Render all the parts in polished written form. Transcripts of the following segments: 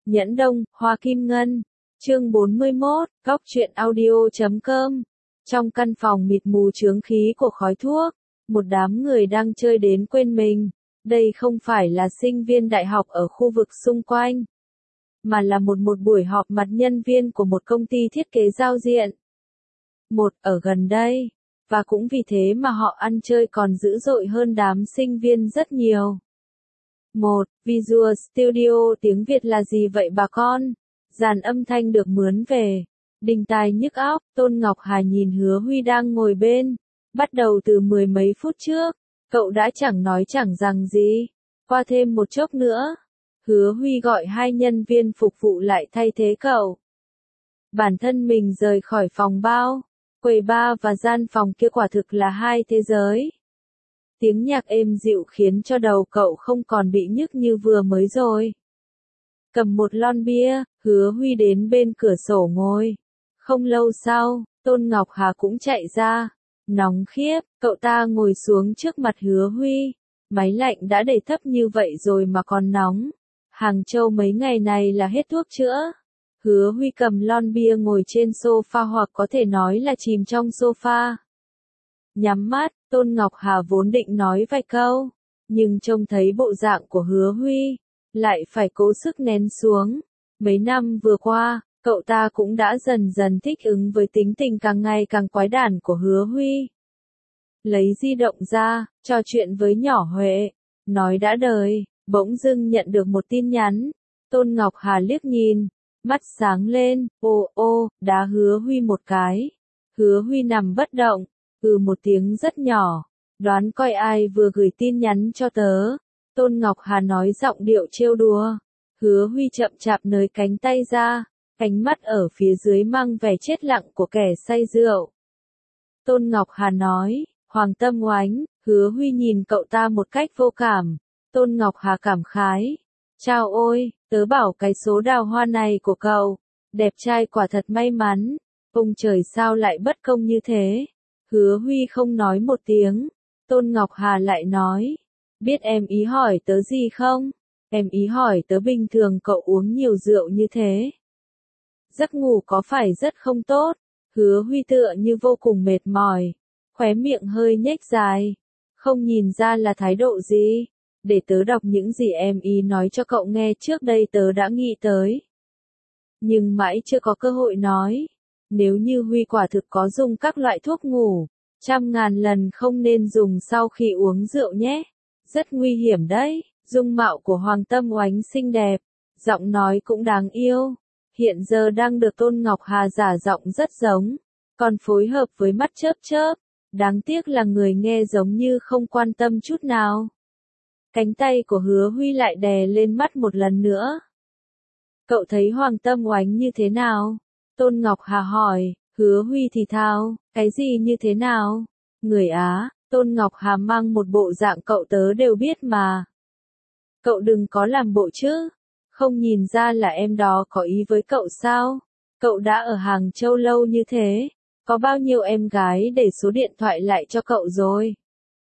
Nhẫn Đông, Hoa Kim Ngân. Chương 41, Góc truyện audio.com. Trong căn phòng mịt mù chướng khí của khói thuốc, một đám người đang chơi đến quên mình. Đây không phải là sinh viên đại học ở khu vực xung quanh, mà là một buổi họp mặt nhân viên của một công ty thiết kế giao diện. Ở gần đây, và cũng vì thế mà họ ăn chơi còn dữ dội hơn đám sinh viên rất nhiều. Visual Studio tiếng Việt là gì vậy bà con? Dàn âm thanh được mướn về. Đinh tai nhức óc, Tôn Ngọc Hà nhìn Hứa Huy đang ngồi bên. Bắt đầu từ mười mấy phút trước, cậu đã chẳng nói chẳng rằng gì. Qua thêm một chốc nữa, Hứa Huy gọi hai nhân viên phục vụ lại thay thế cậu. Bản thân mình rời khỏi phòng bao, quầy bar và gian phòng kia quả thực là hai thế giới. Tiếng nhạc êm dịu khiến cho đầu cậu không còn bị nhức như vừa mới rồi. Cầm một lon bia, Hứa Huy đến bên cửa sổ ngồi. Không lâu sau, Tôn Ngọc Hà cũng chạy ra. Nóng khiếp, cậu ta ngồi xuống trước mặt Hứa Huy. Máy lạnh đã để thấp như vậy rồi mà còn nóng. Hàng Châu mấy ngày này là hết thuốc chữa. Hứa Huy cầm lon bia ngồi trên sofa hoặc có thể nói là chìm trong sofa. Nhắm mắt, Tôn Ngọc Hà vốn định nói vài câu, nhưng trông thấy bộ dạng của Hứa Huy, lại phải cố sức nén xuống. Mấy năm vừa qua, cậu ta cũng đã dần dần thích ứng với tính tình càng ngày càng quái đản của Hứa Huy. Lấy di động ra, trò chuyện với nhỏ Huệ, nói đã đời, bỗng dưng nhận được một tin nhắn. Tôn Ngọc Hà liếc nhìn, mắt sáng lên, đá Hứa Huy một cái. Hứa Huy nằm bất động, một tiếng rất nhỏ, đoán coi ai vừa gửi tin nhắn cho tớ. Tôn Ngọc Hà nói giọng điệu trêu đùa. Hứa Huy chậm chạp nới cánh tay ra, ánh mắt ở phía dưới mang vẻ chết lặng của kẻ say rượu. Tôn Ngọc Hà nói, Hoàng Tâm Oánh. Hứa Huy nhìn cậu ta một cách vô cảm. Tôn Ngọc Hà cảm khái. Chao ôi, tớ bảo cái số đào hoa này của cậu, đẹp trai quả thật may mắn. Ông trời sao lại bất công như thế? Hứa Huy không nói một tiếng. Tôn Ngọc Hà lại nói, biết em ý hỏi tớ gì không? Em ý hỏi tớ bình thường cậu uống nhiều rượu như thế, giấc ngủ có phải rất không tốt? Hứa Huy tựa như vô cùng mệt mỏi, khóe miệng hơi nhếch dài. Không nhìn ra là thái độ gì. Để tớ đọc những gì em ý nói cho cậu nghe, trước đây tớ đã nghĩ tới, nhưng mãi chưa có cơ hội nói. Nếu như Huy quả thực có dùng các loại thuốc ngủ, 100.000 lần không nên dùng sau khi uống rượu nhé. Rất nguy hiểm đấy. Dung mạo của Hoàng Tâm Oánh xinh đẹp, giọng nói cũng đáng yêu. Hiện giờ đang được Tôn Ngọc Hà giả giọng rất giống, còn phối hợp với mắt chớp chớp. Đáng tiếc là người nghe giống như không quan tâm chút nào. Cánh tay của Hứa Huy lại đè lên mắt một lần nữa. Cậu thấy Hoàng Tâm Oánh như thế nào? Tôn Ngọc Hà hỏi. Hứa Huy thì thào, cái gì như thế nào? Người Á. Tôn Ngọc Hà mang một bộ dạng cậu tớ đều biết mà. Cậu đừng có làm bộ chứ. Không nhìn ra là em đó có ý với cậu sao? Cậu đã ở Hàng Châu lâu như thế, có bao nhiêu em gái để số điện thoại lại cho cậu rồi?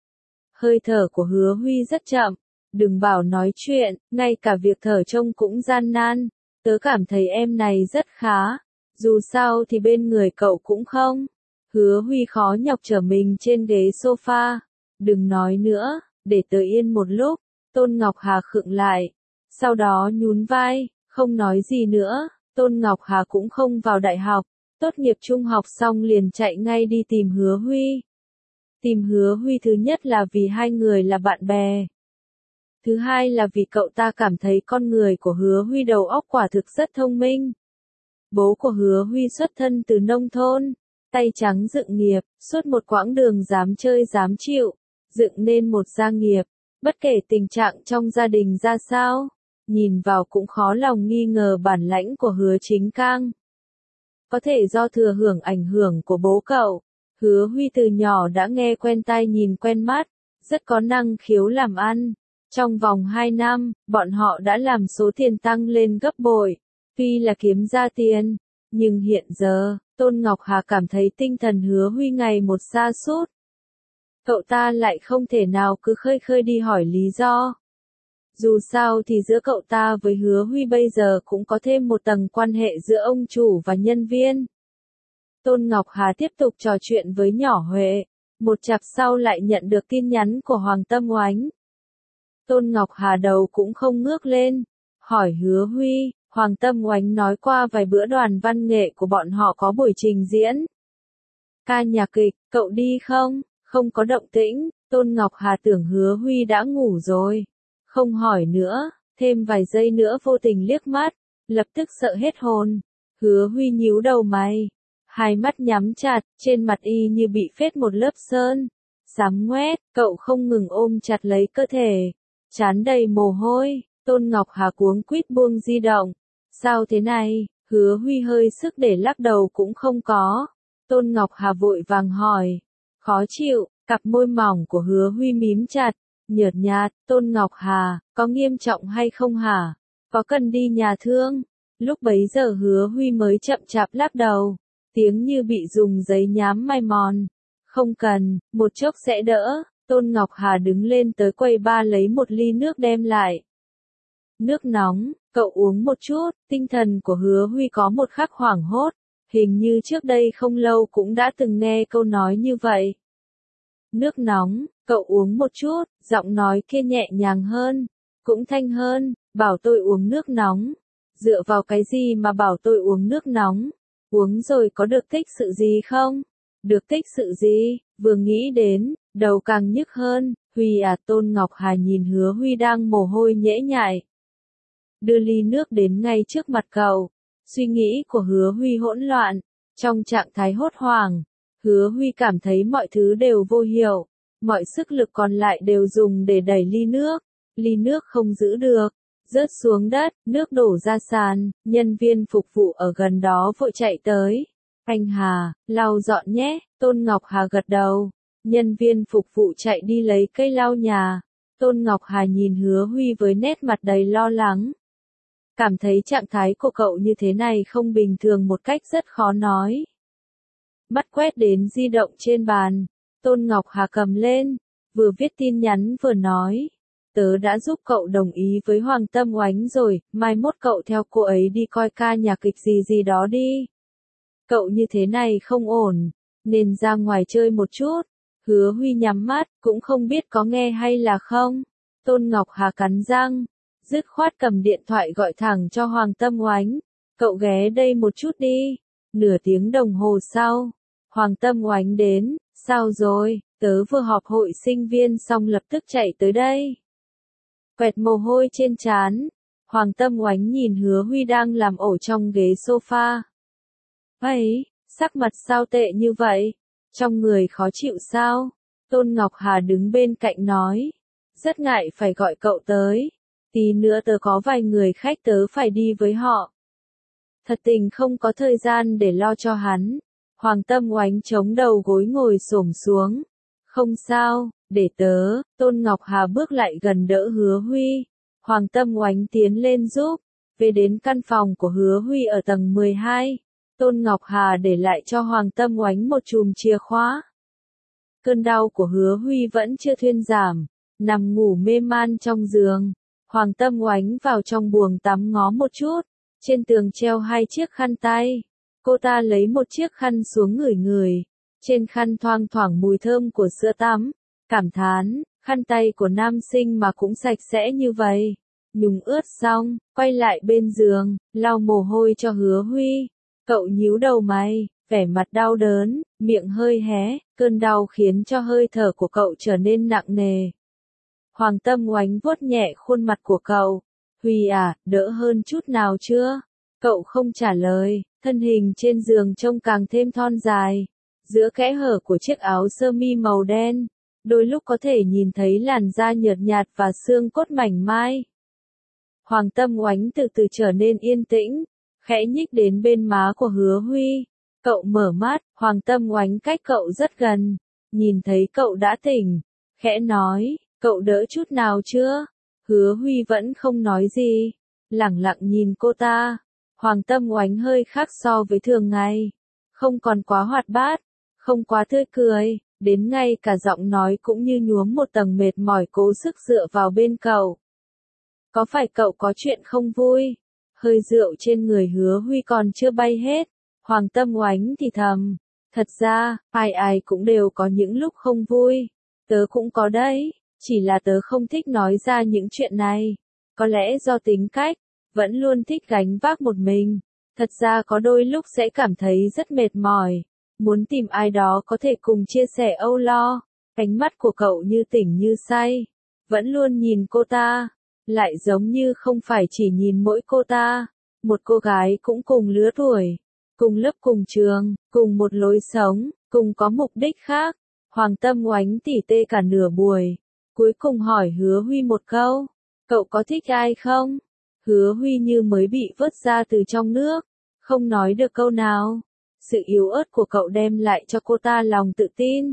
Hơi thở của Hứa Huy rất chậm. Đừng bảo nói chuyện, ngay cả việc thở trông cũng gian nan. Tớ cảm thấy em này rất khá. Dù sao thì bên người cậu cũng không. Hứa Huy khó nhọc trở mình trên ghế sofa. Đừng nói nữa, để tớ yên một lúc. Tôn Ngọc Hà khựng lại, sau đó nhún vai, không nói gì nữa. Tôn Ngọc Hà cũng không vào đại học, tốt nghiệp trung học xong liền chạy ngay đi tìm Hứa Huy. Tìm Hứa Huy thứ nhất là vì hai người là bạn bè. Thứ hai là vì cậu ta cảm thấy con người của Hứa Huy đầu óc quả thực rất thông minh. Bố của Hứa Huy xuất thân từ nông thôn, tay trắng dựng nghiệp, suốt một quãng đường dám chơi dám chịu, dựng nên một gia nghiệp. Bất kể tình trạng trong gia đình ra sao, nhìn vào cũng khó lòng nghi ngờ bản lãnh của Hứa Chính Cang. Có thể do thừa hưởng ảnh hưởng của bố cậu, Hứa Huy từ nhỏ đã nghe quen tai nhìn quen mắt, rất có năng khiếu làm ăn. Trong vòng 2 năm, bọn họ đã làm số tiền tăng lên gấp bội. Tuy là kiếm ra tiền, nhưng hiện giờ, Tôn Ngọc Hà cảm thấy tinh thần Hứa Huy ngày một sa sút. Cậu ta lại không thể nào cứ khơi khơi đi hỏi lý do. Dù sao thì giữa cậu ta với Hứa Huy bây giờ cũng có thêm một tầng quan hệ giữa ông chủ và nhân viên. Tôn Ngọc Hà tiếp tục trò chuyện với nhỏ Huệ. Một chặp sau lại nhận được tin nhắn của Hoàng Tâm Oánh. Tôn Ngọc Hà đầu cũng không ngước lên. Hỏi Hứa Huy, Hoàng Tâm Oánh nói qua vài bữa đoàn văn nghệ của bọn họ có buổi trình diễn. Ca nhạc kịch, cậu đi không? Không có động tĩnh. Tôn Ngọc Hà tưởng Hứa Huy đã ngủ rồi. Không hỏi nữa, thêm vài giây nữa vô tình liếc mắt, lập tức sợ hết hồn. Hứa Huy nhíu đầu mày, hai mắt nhắm chặt, trên mặt y như bị phết một lớp sơn. Sám ngoét, cậu không ngừng ôm chặt lấy cơ thể, trán đầy mồ hôi. Tôn Ngọc Hà cuống quýt buông di động. Sao thế này? Hứa Huy hơi sức để lắc đầu cũng không có. Tôn Ngọc Hà vội vàng hỏi. Khó chịu, cặp môi mỏng của Hứa Huy mím chặt, nhợt nhạt. Tôn Ngọc Hà, có nghiêm trọng hay không hả? Có cần đi nhà thương? Lúc bấy giờ Hứa Huy mới chậm chạp lắc đầu, tiếng như bị dùng giấy nhám may mòn. Không cần, một chốc sẽ đỡ. Tôn Ngọc Hà đứng lên tới quầy bar lấy một ly nước đem lại. Nước nóng, cậu uống một chút. Tinh thần của Hứa Huy có một khắc hoảng hốt, hình như trước đây không lâu cũng đã từng nghe câu nói như vậy. Nước nóng, cậu uống một chút. Giọng nói kia nhẹ nhàng hơn, cũng thanh hơn. Bảo tôi uống nước nóng. Dựa vào cái gì mà bảo tôi uống nước nóng? Uống rồi có được tích sự gì không? Được tích sự gì? Vừa nghĩ đến, đầu càng nhức hơn. Huy à, Tôn Ngọc Hà nhìn Hứa Huy đang mồ hôi nhễ nhại, đưa ly nước đến ngay trước mặt cậu. Suy nghĩ của Hứa Huy hỗn loạn, trong trạng thái hốt hoảng. Hứa Huy cảm thấy mọi thứ đều vô hiệu, mọi sức lực còn lại đều dùng để đẩy ly nước. Ly nước không giữ được, rớt xuống đất, nước đổ ra sàn. Nhân viên phục vụ ở gần đó vội chạy tới. Anh Hà, lau dọn nhé. Tôn Ngọc Hà gật đầu. Nhân viên phục vụ chạy đi lấy cây lau nhà. Tôn Ngọc Hà nhìn Hứa Huy với nét mặt đầy lo lắng. Cảm thấy trạng thái của cậu như thế này không bình thường một cách rất khó nói. Mắt quét đến di động trên bàn. Tôn Ngọc Hà cầm lên, vừa viết tin nhắn vừa nói. Tớ đã giúp cậu đồng ý với Hoàng Tâm Oánh rồi, mai mốt cậu theo cô ấy đi coi ca nhạc kịch gì gì đó đi. Cậu như thế này không ổn, nên ra ngoài chơi một chút. Hứa Huy nhắm mắt, cũng không biết có nghe hay là không. Tôn Ngọc Hà cắn răng, dứt khoát cầm điện thoại gọi thẳng cho Hoàng Tâm Oánh. Cậu ghé đây một chút đi. Nửa tiếng đồng hồ sau, Hoàng Tâm Oánh đến. Sao rồi? Tớ vừa họp hội sinh viên xong lập tức chạy tới đây. Quẹt mồ hôi trên trán, Hoàng Tâm Oánh nhìn Hứa Huy đang làm ổ trong ghế sofa. Ấy, sắc mặt sao tệ như vậy? Trong người khó chịu sao? Tôn Ngọc Hà đứng bên cạnh nói. Rất ngại phải gọi cậu tới. Tí nữa tớ có vài người khách tớ phải đi với họ. Thật tình không có thời gian để lo cho hắn. Hoàng Tâm Oánh chống đầu gối ngồi xổm xuống. Không sao, để tớ. Tôn Ngọc Hà bước lại gần đỡ Hứa Huy. Hoàng Tâm Oánh tiến lên giúp. Về đến căn phòng của Hứa Huy ở tầng 12. Tôn Ngọc Hà để lại cho Hoàng Tâm Oánh một chùm chìa khóa. Cơn đau của Hứa Huy vẫn chưa thuyên giảm. Nằm ngủ mê man trong giường. Hoàng Tâm Oánh vào trong buồng tắm ngó một chút. Trên tường treo hai chiếc khăn tay. Cô ta lấy một chiếc khăn xuống ngửi ngửi. Trên khăn thoang thoảng mùi thơm của sữa tắm. Cảm thán, khăn tay của nam sinh mà cũng sạch sẽ như vậy. Nhúng ướt xong, quay lại bên giường, lau mồ hôi cho Hứa Huy. Cậu nhíu đầu mày, vẻ mặt đau đớn, miệng hơi hé. Cơn đau khiến cho hơi thở của cậu trở nên nặng nề. Hoàng Tâm Oánh vuốt nhẹ khuôn mặt của cậu. Huy à, đỡ hơn chút nào chưa? Cậu không trả lời, thân hình trên giường trông càng thêm thon dài. Giữa kẽ hở của chiếc áo sơ mi màu đen, đôi lúc có thể nhìn thấy làn da nhợt nhạt và xương cốt mảnh mai. Hoàng Tâm Oánh từ từ trở nên yên tĩnh, khẽ nhích đến bên má của Hứa Huy. Cậu mở mắt, Hoàng Tâm Oánh cách cậu rất gần, nhìn thấy cậu đã tỉnh, khẽ nói, cậu đỡ chút nào chưa? Hứa Huy vẫn không nói gì, lẳng lặng nhìn cô ta. Hoàng Tâm Oánh hơi khác so với thường ngày, không còn quá hoạt bát, không quá tươi cười, đến ngay cả giọng nói cũng như nhuốm một tầng mệt mỏi cố sức dựa vào bên cậu. Có phải cậu có chuyện không vui? Hơi rượu trên người Hứa Huy còn chưa bay hết. Hoàng Tâm Oánh thì thầm. Thật ra, ai ai cũng đều có những lúc không vui. Tớ cũng có đấy. Chỉ là tớ không thích nói ra những chuyện này. Có lẽ do tính cách, vẫn luôn thích gánh vác một mình. Thật ra có đôi lúc sẽ cảm thấy rất mệt mỏi. Muốn tìm ai đó có thể cùng chia sẻ âu lo. Ánh mắt của cậu như tỉnh như say. Vẫn luôn nhìn cô ta. Lại giống như không phải chỉ nhìn mỗi cô ta. Một cô gái cũng cùng lứa tuổi. Cùng lớp cùng trường, cùng một lối sống, cùng có mục đích khác. Hoàng Tâm Oánh tỉ tê cả nửa buổi. Cuối cùng hỏi Hứa Huy một câu. Cậu có thích ai không? Hứa Huy như mới bị vớt ra từ trong nước. Không nói được câu nào. Sự yếu ớt của cậu đem lại cho cô ta lòng tự tin.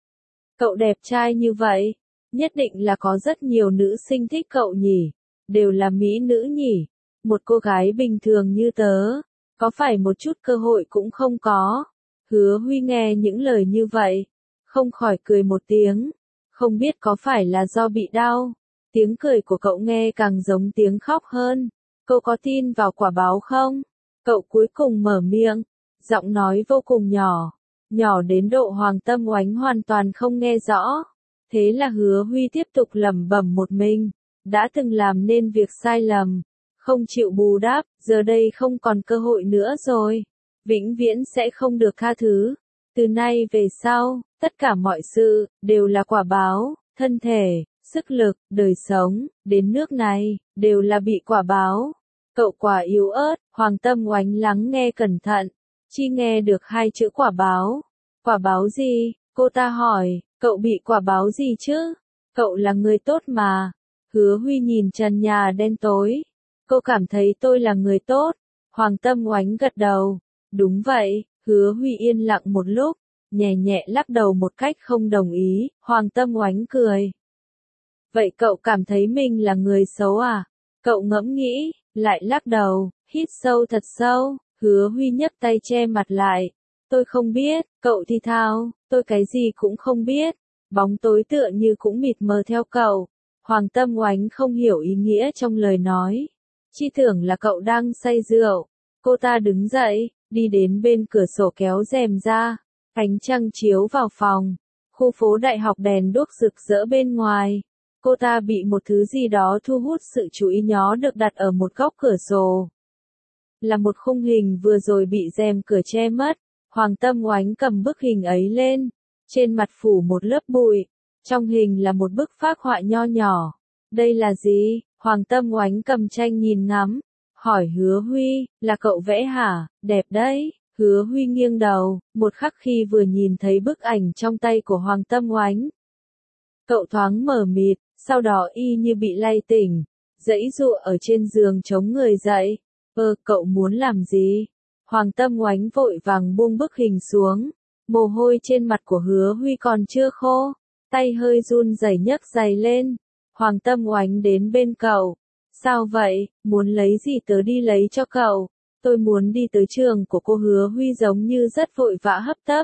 Cậu đẹp trai như vậy. Nhất định là có rất nhiều nữ sinh thích cậu nhỉ. Đều là mỹ nữ nhỉ. Một cô gái bình thường như tớ. Có phải một chút cơ hội cũng không có. Hứa Huy nghe những lời như vậy. Không khỏi cười một tiếng. Không biết có phải là do bị đau. Tiếng cười của cậu nghe càng giống tiếng khóc hơn. Cậu có tin vào quả báo không? Cậu cuối cùng mở miệng. Giọng nói vô cùng nhỏ. Nhỏ đến độ Hoàng Tâm Oánh hoàn toàn không nghe rõ. Thế là Hứa Huy tiếp tục lẩm bẩm một mình. Đã từng làm nên việc sai lầm. Không chịu bù đắp, giờ đây không còn cơ hội nữa rồi. Vĩnh viễn sẽ không được tha thứ. Từ nay về sau, tất cả mọi sự, đều là quả báo, thân thể, sức lực, đời sống, đến nước này, đều là bị quả báo. Cậu quả yếu ớt, Hoàng Tâm Oánh lắng nghe cẩn thận, chỉ nghe được hai chữ quả báo. Quả báo gì? Cô ta hỏi, cậu bị quả báo gì chứ? Cậu là người tốt mà. Hứa Huy nhìn trần nhà đen tối. Cô cảm thấy tôi là người tốt. Hoàng Tâm Oánh gật đầu. Đúng vậy. Hứa Huy yên lặng một lúc, nhẹ nhẹ lắc đầu một cách không đồng ý. Hoàng Tâm Oánh cười. Vậy cậu cảm thấy mình là người xấu à? Cậu ngẫm nghĩ, lại lắc đầu, hít sâu thật sâu. Hứa Huy nhấc tay che mặt lại. Tôi không biết. Cậu thì thào, tôi cái gì cũng không biết. Bóng tối tựa như cũng mịt mờ theo cậu. Hoàng Tâm Oánh không hiểu ý nghĩa trong lời nói. Chi tưởng là cậu đang say rượu. Cô ta đứng dậy, đi đến bên cửa sổ kéo rèm ra. Ánh trăng chiếu vào phòng. Khu phố đại học đèn đuốc rực rỡ bên ngoài. Cô ta bị một thứ gì đó thu hút sự chú ý nhó được đặt ở một góc cửa sổ. Là một khung hình vừa rồi bị rèm cửa che mất. Hoàng Tâm Oánh cầm bức hình ấy lên. Trên mặt phủ một lớp bụi. Trong hình là một bức phác họa nho nhỏ. Đây là gì? Hoàng Tâm Oánh cầm tranh nhìn ngắm. Hỏi Hứa Huy, là cậu vẽ hả? Đẹp đấy. Hứa Huy nghiêng đầu, một khắc khi vừa nhìn thấy bức ảnh trong tay của Hoàng Tâm Oánh. Cậu thoáng mờ mịt, sau đó y như bị lay tỉnh. Giãy giụa ở trên giường chống người dậy. Cậu muốn làm gì? Hoàng Tâm Oánh vội vàng buông bức hình xuống. Mồ hôi trên mặt của Hứa Huy còn chưa khô. Tay hơi run rẩy nhấc giày lên. Hoàng Tâm Oánh đến bên cậu. Sao vậy, muốn lấy gì tớ đi lấy cho cậu. Tôi muốn đi tới trường của cô. Hứa Huy giống như rất vội vã hấp tấp.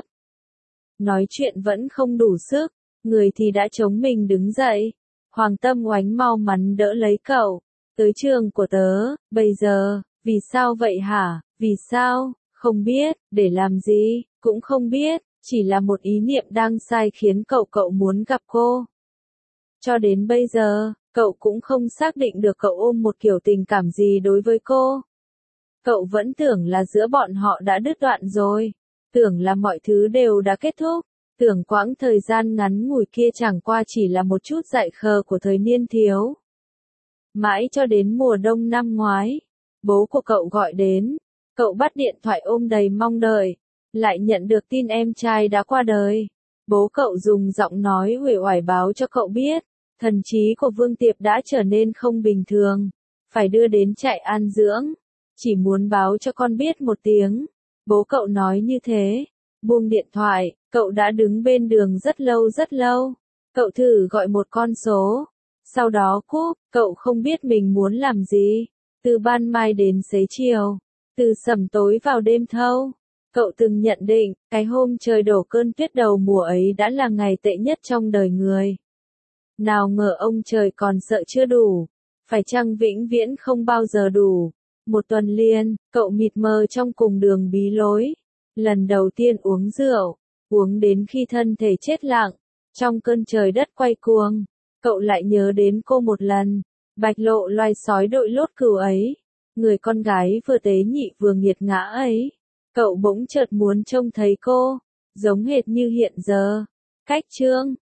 Nói chuyện vẫn không đủ sức, người thì đã chống mình đứng dậy. Hoàng Tâm Oánh mau mắn đỡ lấy cậu. Tới trường của tớ, bây giờ, vì sao vậy hả? Vì sao? Không biết, để làm gì, cũng không biết, chỉ là một ý niệm đang sai khiến cậu muốn gặp cô. Cho đến bây giờ, cậu cũng không xác định được cậu ôm một kiểu tình cảm gì đối với cô. Cậu vẫn tưởng là giữa bọn họ đã đứt đoạn rồi. Tưởng là mọi thứ đều đã kết thúc. Tưởng quãng thời gian ngắn ngủi kia chẳng qua chỉ là một chút dại khờ của thời niên thiếu. Mãi cho đến mùa đông năm ngoái, bố của cậu gọi đến. Cậu bắt điện thoại ôm đầy mong đợi. Lại nhận được tin em trai đã qua đời. Bố cậu dùng giọng nói uể oải báo cho cậu biết. Thần trí của Vương Tiệp đã trở nên không bình thường. Phải đưa đến trại an dưỡng. Chỉ muốn báo cho con biết một tiếng. Bố cậu nói như thế. Buông điện thoại, cậu đã đứng bên đường rất lâu rất lâu. Cậu thử gọi một con số. Sau đó cúp, cậu không biết mình muốn làm gì. Từ ban mai đến xế chiều. Từ sẩm tối vào đêm thâu. Cậu từng nhận định, cái hôm trời đổ cơn tuyết đầu mùa ấy đã là ngày tệ nhất trong đời người. Nào ngờ ông trời còn sợ chưa đủ. Phải chăng vĩnh viễn không bao giờ đủ. Một tuần liền, cậu mịt mờ trong cùng đường bí lối. Lần đầu tiên uống rượu, uống đến khi thân thể chết lặng. Trong cơn trời đất quay cuồng, cậu lại nhớ đến cô một lần. Bạch lộ loài sói đội lốt cừu ấy. Người con gái vừa tế nhị vừa nghiệt ngã ấy. Cậu bỗng chợt muốn trông thấy cô, giống hệt như hiện giờ. Cách chương